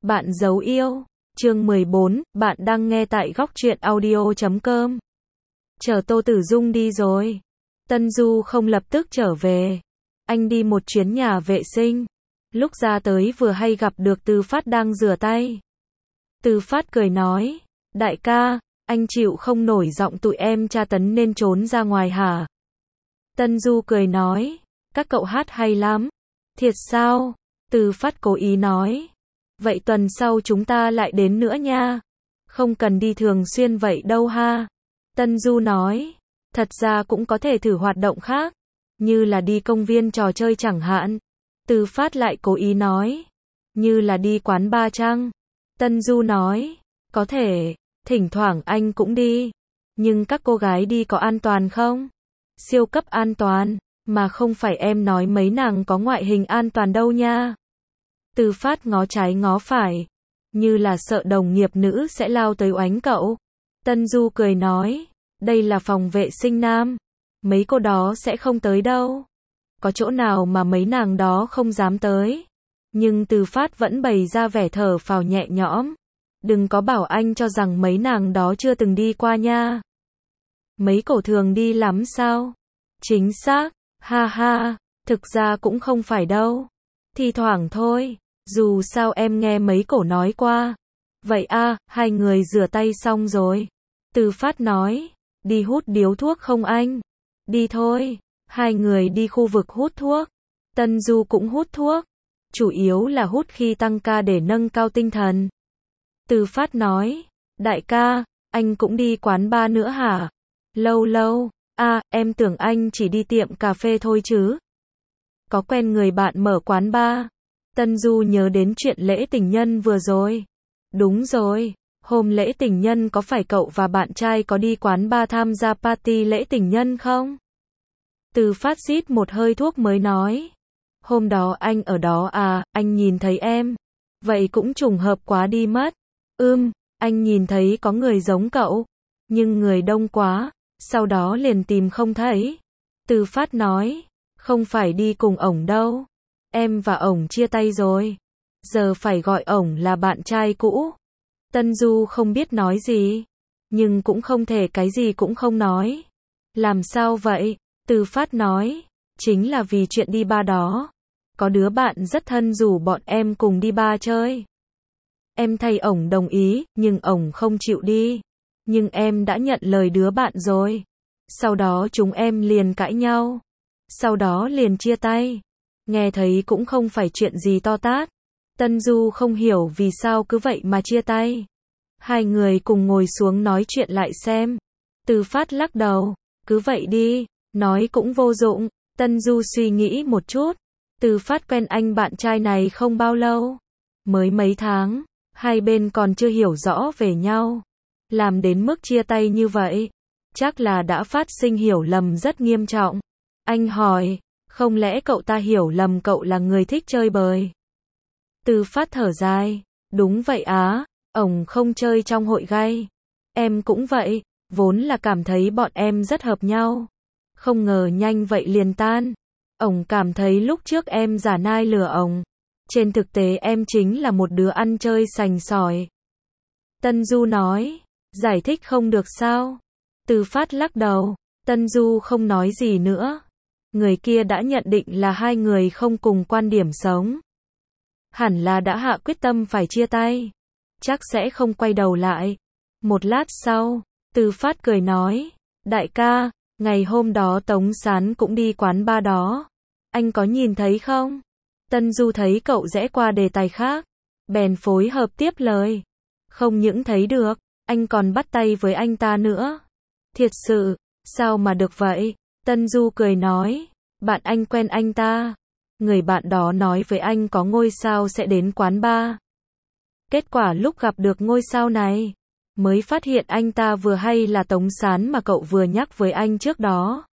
Bạn dấu yêu. Chương 14, bạn đang nghe tại góc truyện audio.com. Chờ Tô Tử Dung đi rồi. Tân Du không lập tức trở về. Anh đi một chuyến nhà vệ sinh. Lúc ra tới vừa hay gặp được Từ Phát đang rửa tay. Từ Phát cười nói, đại ca, anh chịu không nổi giọng tụi em tra tấn nên trốn ra ngoài hả? Tân Du cười nói, các cậu hát hay lắm. Thiệt sao? Từ Phát cố ý nói. Vậy tuần sau chúng ta lại đến nữa nha. Không cần đi thường xuyên vậy đâu ha. Tân Du nói, thật ra cũng có thể thử hoạt động khác, như là đi công viên trò chơi chẳng hạn. Từ Phát lại cố ý nói, như là đi quán bar chăng? Tân Du nói, có thể, thỉnh thoảng anh cũng đi. Nhưng các cô gái đi có an toàn không? Siêu cấp an toàn, mà không phải em nói mấy nàng có ngoại hình an toàn đâu nha. Từ Phát ngó trái ngó phải, như là sợ đồng nghiệp nữ sẽ lao tới oánh cậu. Tân Du cười nói, đây là phòng vệ sinh nam, mấy cô đó sẽ không tới đâu. Có chỗ nào mà mấy nàng đó không dám tới. Nhưng Từ Phát vẫn bày ra vẻ thở phào nhẹ nhõm. Đừng có bảo anh cho rằng mấy nàng đó chưa từng đi qua nha. Mấy cổ thường đi lắm sao? Chính xác, ha ha, thực ra cũng không phải đâu. Thì thoảng thôi, dù sao em nghe mấy cổ nói qua. Vậy à, hai người rửa tay xong rồi. Từ Phát nói, đi hút điếu thuốc không anh? Đi thôi, hai người đi khu vực hút thuốc. Tân Du cũng hút thuốc. Chủ yếu là hút khi tăng ca để nâng cao tinh thần. Từ Phát nói, đại ca, anh cũng đi quán bar nữa hả? Lâu lâu, à, em tưởng anh chỉ đi tiệm cà phê thôi chứ. Có quen người bạn mở quán bar. Tân Du nhớ đến chuyện lễ tình nhân vừa rồi. Đúng rồi, hôm lễ tình nhân có phải cậu và bạn trai có đi quán bar tham gia party lễ tình nhân không? Từ Phát rít một hơi thuốc mới nói. Hôm đó anh ở đó à, anh nhìn thấy em. Vậy cũng trùng hợp quá đi mất. Anh nhìn thấy có người giống cậu. Nhưng người đông quá, sau đó liền tìm không thấy. Từ Phát nói, không phải đi cùng ổng đâu. Em và ổng chia tay rồi. Giờ phải gọi ổng là bạn trai cũ. Tân Du không biết nói gì. Nhưng cũng không thể cái gì cũng không nói. Làm sao vậy? Từ Phát nói, chính là vì chuyện đi bar đó. Có đứa bạn rất thân rủ bọn em cùng đi bar chơi. Em thay ổng đồng ý, nhưng ổng không chịu đi. Nhưng em đã nhận lời đứa bạn rồi. Sau đó chúng em liền cãi nhau. Sau đó liền chia tay. Nghe thấy cũng không phải chuyện gì to tát. Tân Du không hiểu vì sao cứ vậy mà chia tay. Hai người cùng ngồi xuống nói chuyện lại xem. Từ Phát lắc đầu, cứ vậy đi, nói cũng vô dụng. Tân Du suy nghĩ một chút. Từ Phát quen anh bạn trai này không bao lâu. Mới mấy tháng, hai bên còn chưa hiểu rõ về nhau. Làm đến mức chia tay như vậy, chắc là đã phát sinh hiểu lầm rất nghiêm trọng. Anh hỏi, không lẽ cậu ta hiểu lầm cậu là người thích chơi bời? Từ Phát thở dài, đúng vậy á, ổng không chơi trong hội gay. Em cũng vậy, vốn là cảm thấy bọn em rất hợp nhau. Không ngờ nhanh vậy liền tan. Ổng cảm thấy lúc trước em giả nai lừa ổng. Trên thực tế em chính là một đứa ăn chơi sành sỏi. Tân Du nói, giải thích không được sao? Từ Phát lắc đầu, Tân Du không nói gì nữa. Người kia đã nhận định là hai người không cùng quan điểm sống. Hẳn là đã hạ quyết tâm phải chia tay. Chắc sẽ không quay đầu lại. Một lát sau, Từ Phát cười nói, đại ca, ngày hôm đó Tống Sán cũng đi quán bar đó. Anh có nhìn thấy không? Tân Du thấy cậu rẽ qua đề tài khác. Bèn phối hợp tiếp lời. Không những thấy được, anh còn bắt tay với anh ta nữa. Thiệt sự, sao mà được vậy? Tân Du cười nói, bạn anh quen anh ta. Người bạn đó nói với anh có ngôi sao sẽ đến quán bar. Kết quả lúc gặp được ngôi sao này, mới phát hiện anh ta vừa hay là Tống Sán mà cậu vừa nhắc với anh trước đó.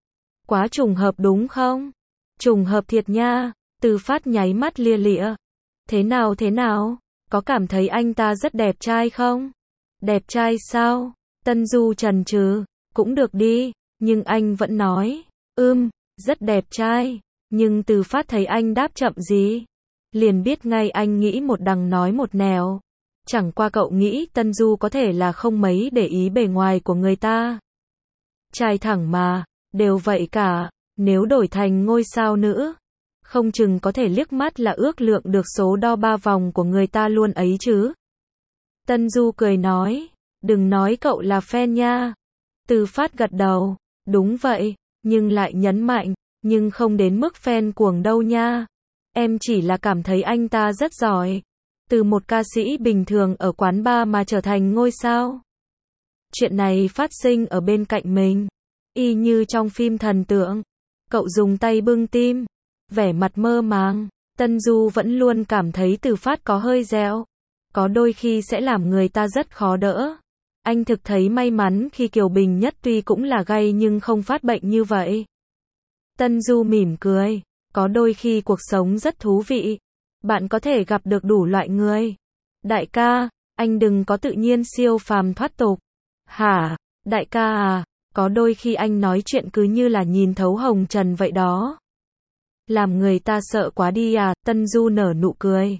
Quá trùng hợp đúng không? Trùng hợp thiệt nha. Từ Phát nháy mắt lia lịa. Thế nào? Có cảm thấy anh ta rất đẹp trai không? Đẹp trai sao? Tân Du chần chừ, cũng được đi, nhưng anh vẫn nói, rất đẹp trai. Nhưng Từ Phát thấy anh đáp chậm gì. liền biết ngay anh nghĩ một đằng nói một nẻo. Chẳng qua cậu nghĩ Tân Du có thể là không mấy để ý bề ngoài của người ta. Trai thẳng mà, đều vậy cả, nếu đổi thành ngôi sao nữ, không chừng có thể liếc mắt là ước lượng được số đo 3 vòng của người ta luôn ấy chứ. Tân Du cười nói, đừng nói cậu là fan nha. Từ Phát gật đầu, đúng vậy, nhưng lại nhấn mạnh, nhưng không đến mức fan cuồng đâu nha. Em chỉ là cảm thấy anh ta rất giỏi. Từ một ca sĩ bình thường ở quán bar mà trở thành ngôi sao. Chuyện này phát sinh ở bên cạnh mình, y như trong phim thần tượng. Cậu dùng tay bưng tim, vẻ mặt mơ màng. Tân Du vẫn luôn cảm thấy Từ Phát có hơi dẻo, có đôi khi sẽ làm người ta rất khó đỡ. Anh thực thấy may mắn khi Kiều Bình Nhất tuy cũng là gay nhưng không phát bệnh như vậy. Tân Du mỉm cười, có đôi khi cuộc sống rất thú vị. Bạn có thể gặp được đủ loại người. Đại ca, anh đừng có tự nhiên siêu phàm thoát tục. Hả, đại ca à, có đôi khi anh nói chuyện cứ như là nhìn thấu hồng trần vậy đó. Làm người ta sợ quá đi à, Tân Du nở nụ cười.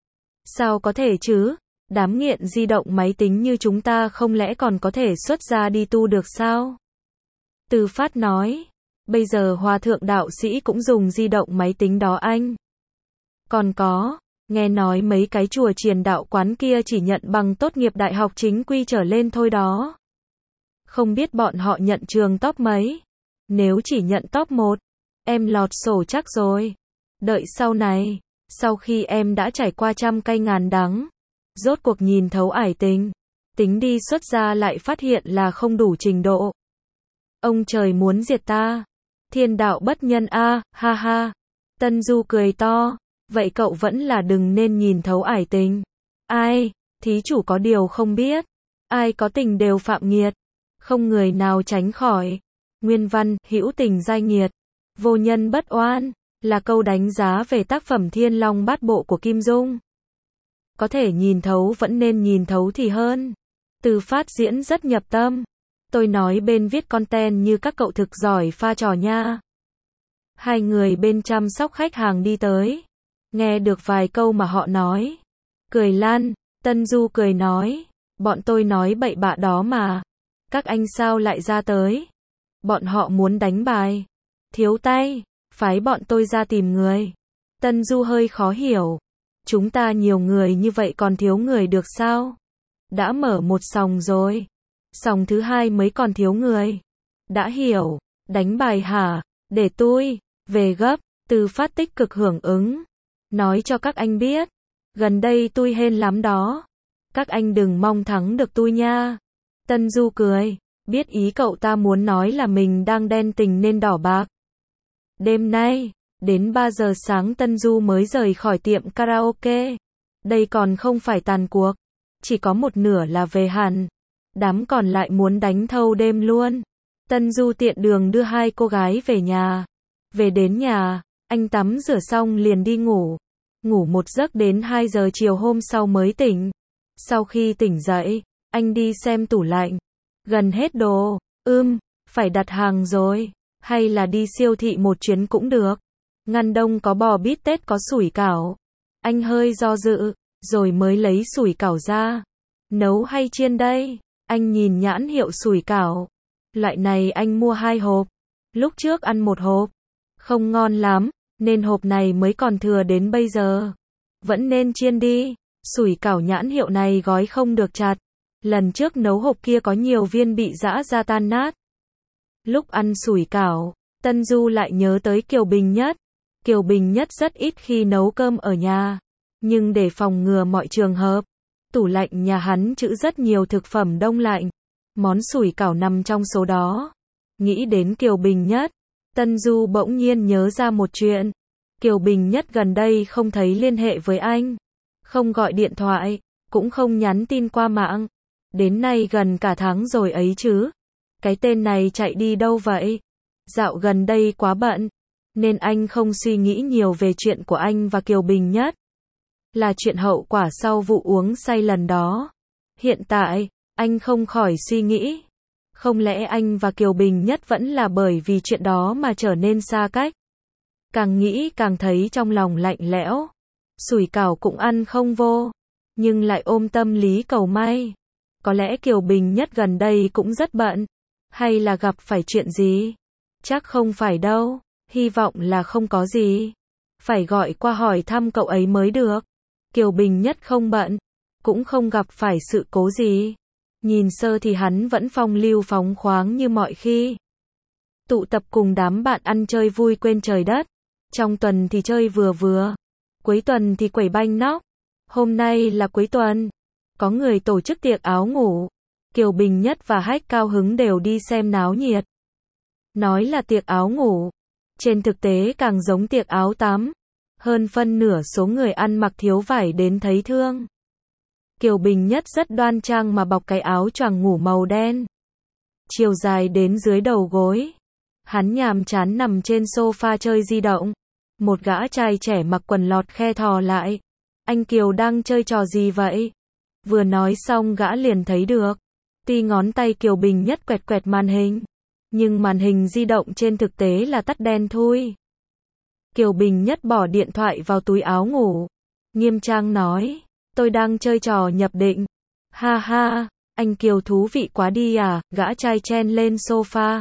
Sao có thể chứ, đám nghiện di động máy tính như chúng ta không lẽ còn có thể xuất gia đi tu được sao? Từ Phát nói, bây giờ hòa thượng đạo sĩ cũng dùng di động máy tính đó anh. Còn có, nghe nói mấy cái chùa chiền đạo quán kia chỉ nhận bằng tốt nghiệp đại học chính quy trở lên thôi đó. Không biết bọn họ nhận trường top mấy. Nếu chỉ nhận top 1, em lọt sổ chắc rồi. Đợi sau này, sau khi em đã trải qua trăm cay ngàn đắng, rốt cuộc nhìn thấu ải tình, tính đi xuất gia lại phát hiện là không đủ trình độ. Ông trời muốn diệt ta. Thiên đạo bất nhân a, ha ha. Tân Du cười to. Vậy cậu vẫn là đừng nên nhìn thấu ải tình. Ai, thí chủ có điều không biết. Ai có tình đều phạm nghiệt. Không người nào tránh khỏi. Nguyên văn, hữu tình giai nghiệt. Vô nhân bất oan. Là câu đánh giá về tác phẩm Thiên Long Bát Bộ của Kim Dung. Có thể nhìn thấu vẫn nên nhìn thấu thì hơn. Từ Phát diễn rất nhập tâm. Tôi nói bên viết content như các cậu thực giỏi pha trò nha. Hai người bên chăm sóc khách hàng đi tới. Nghe được vài câu mà họ nói. Cười lan, Tân Du cười nói. Bọn tôi nói bậy bạ đó mà. Các anh sao lại ra tới? Bọn họ muốn đánh bài. Thiếu tay, phái bọn tôi ra tìm người. Tân Du hơi khó hiểu. Chúng ta nhiều người như vậy còn thiếu người được sao? Đã mở một sòng rồi. Sòng thứ hai mới còn thiếu người. Đã hiểu, đánh bài hả? Để tôi về gấp. Từ Phát tích cực hưởng ứng. Nói cho các anh biết, gần đây tôi hên lắm đó. Các anh đừng mong thắng được tôi nha. Tân Du cười, biết ý cậu ta muốn nói là mình đang đen tình nên đỏ bạc. Đêm nay, đến 3 giờ sáng Tân Du mới rời khỏi tiệm karaoke. Đây còn không phải tàn cuộc, chỉ có một nửa là về hẳn. Đám còn lại muốn đánh thâu đêm luôn. Tân Du tiện đường đưa hai cô gái về nhà. Về đến nhà, anh tắm rửa xong liền đi ngủ. Ngủ một giấc đến 2 giờ chiều hôm sau mới tỉnh. Sau khi tỉnh dậy, anh đi xem tủ lạnh. Gần hết đồ, phải đặt hàng rồi. Hay là đi siêu thị một chuyến cũng được. Ngăn đông có bò bít tết có sủi cảo. Anh hơi do dự, rồi mới lấy sủi cảo ra. Nấu hay chiên đây? Anh nhìn nhãn hiệu sủi cảo. Loại này anh mua 2 hộp. Lúc trước ăn 1 hộp. Không ngon lắm, nên hộp này mới còn thừa đến bây giờ. Vẫn nên chiên đi. Sủi cảo nhãn hiệu này gói không được chặt. Lần trước nấu hộp kia có nhiều viên bị giã ra tan nát. Lúc ăn sủi cảo, Tân Du lại nhớ tới Kiều Bình Nhất. Kiều Bình Nhất rất ít khi nấu cơm ở nhà. Nhưng để phòng ngừa mọi trường hợp, tủ lạnh nhà hắn trữ rất nhiều thực phẩm đông lạnh. Món sủi cảo nằm trong số đó. Nghĩ đến Kiều Bình Nhất, Tân Du bỗng nhiên nhớ ra một chuyện. Kiều Bình Nhất gần đây không thấy liên hệ với anh. Không gọi điện thoại, cũng không nhắn tin qua mạng. Đến nay gần cả tháng rồi ấy chứ. Cái tên này chạy đi đâu vậy? Dạo gần đây quá bận, nên anh không suy nghĩ nhiều về chuyện của anh và Kiều Bình Nhất. Là chuyện hậu quả sau vụ uống say lần đó. Hiện tại, anh không khỏi suy nghĩ. Không lẽ anh và Kiều Bình Nhất vẫn là bởi vì chuyện đó mà trở nên xa cách? Càng nghĩ càng thấy trong lòng lạnh lẽo. sủi cảo cũng ăn không vô, nhưng lại ôm tâm lý cầu may. Có lẽ Kiều Bình Nhất gần đây cũng rất bận, hay là gặp phải chuyện gì? Chắc không phải đâu, hy vọng là không có gì. Phải gọi qua hỏi thăm cậu ấy mới được. Kiều Bình Nhất không bận, cũng không gặp phải sự cố gì. Nhìn sơ thì hắn vẫn phong lưu phóng khoáng như mọi khi. Tụ tập cùng đám bạn ăn chơi vui quên trời đất. Trong tuần thì chơi vừa vừa, cuối tuần thì quẩy banh nóc. Hôm nay là cuối tuần, có người tổ chức tiệc áo ngủ. Kiều Bình Nhất và Hách Cao Hứng đều đi xem náo nhiệt. Nói là tiệc áo ngủ, trên thực tế càng giống tiệc áo tắm. Hơn phân nửa số người ăn mặc thiếu vải đến thấy thương. Kiều Bình Nhất rất đoan trang mà bọc cái áo choàng ngủ màu đen, chiều dài đến dưới đầu gối. Hắn nhàm chán nằm trên sofa chơi di động. Một gã trai trẻ mặc quần lọt khe thò lại. Anh Kiều đang chơi trò gì vậy? Vừa nói xong gã liền thấy được. Tuy ngón tay Kiều Bình Nhất quẹt quẹt màn hình, nhưng màn hình di động trên thực tế là tắt đen thui. Kiều Bình Nhất bỏ điện thoại vào túi áo ngủ. Nghiêm trang nói, tôi đang chơi trò nhập định. Ha ha, anh Kiều thú vị quá đi à, gã trai chen lên sofa.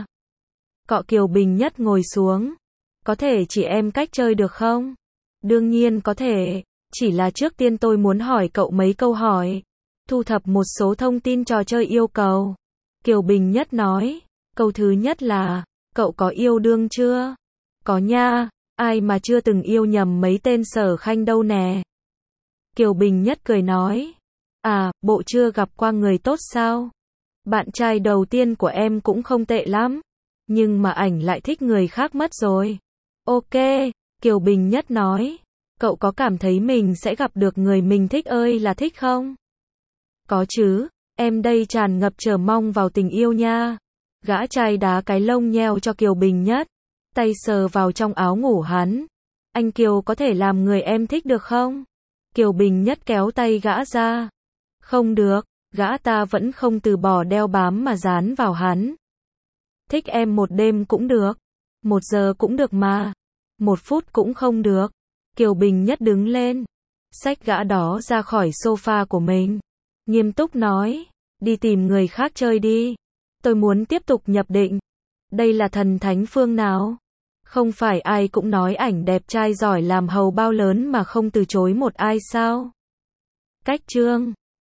Cọ Kiều Bình Nhất ngồi xuống. Có thể chỉ em cách chơi được không? Đương nhiên có thể, chỉ là trước tiên tôi muốn hỏi cậu mấy câu hỏi. Thu thập một số thông tin trò chơi yêu cầu. Kiều Bình Nhất nói, câu thứ nhất là, cậu có yêu đương chưa? Có nha, ai mà chưa từng yêu nhầm mấy tên Sở Khanh đâu nè. Kiều Bình Nhất cười nói, à, bộ chưa gặp qua người tốt sao? Bạn trai đầu tiên của em cũng không tệ lắm, nhưng mà ảnh lại thích người khác mất rồi. Ok, Kiều Bình Nhất nói, cậu có cảm thấy mình sẽ gặp được người mình thích ơi là thích không? Có chứ, em đây tràn ngập chờ mong vào tình yêu nha. Gã trai đá cái lông nheo cho Kiều Bình Nhất, tay sờ vào trong áo ngủ hắn. Anh Kiều có thể làm người em thích được không? Kiều Bình Nhất kéo tay gã ra. Không được, gã ta vẫn không từ bỏ đeo bám mà dán vào hắn. Thích em một đêm cũng được, 1 giờ cũng được mà, 1 phút cũng không được. Kiều Bình Nhất đứng lên, xách gã đó ra khỏi sofa của mình, nghiêm túc nói, đi tìm người khác chơi đi, tôi muốn tiếp tục nhập định. Đây là thần thánh phương nào? Không phải ai cũng nói ảnh đẹp trai giỏi làm hầu bao lớn mà không từ chối một ai sao? Cách chương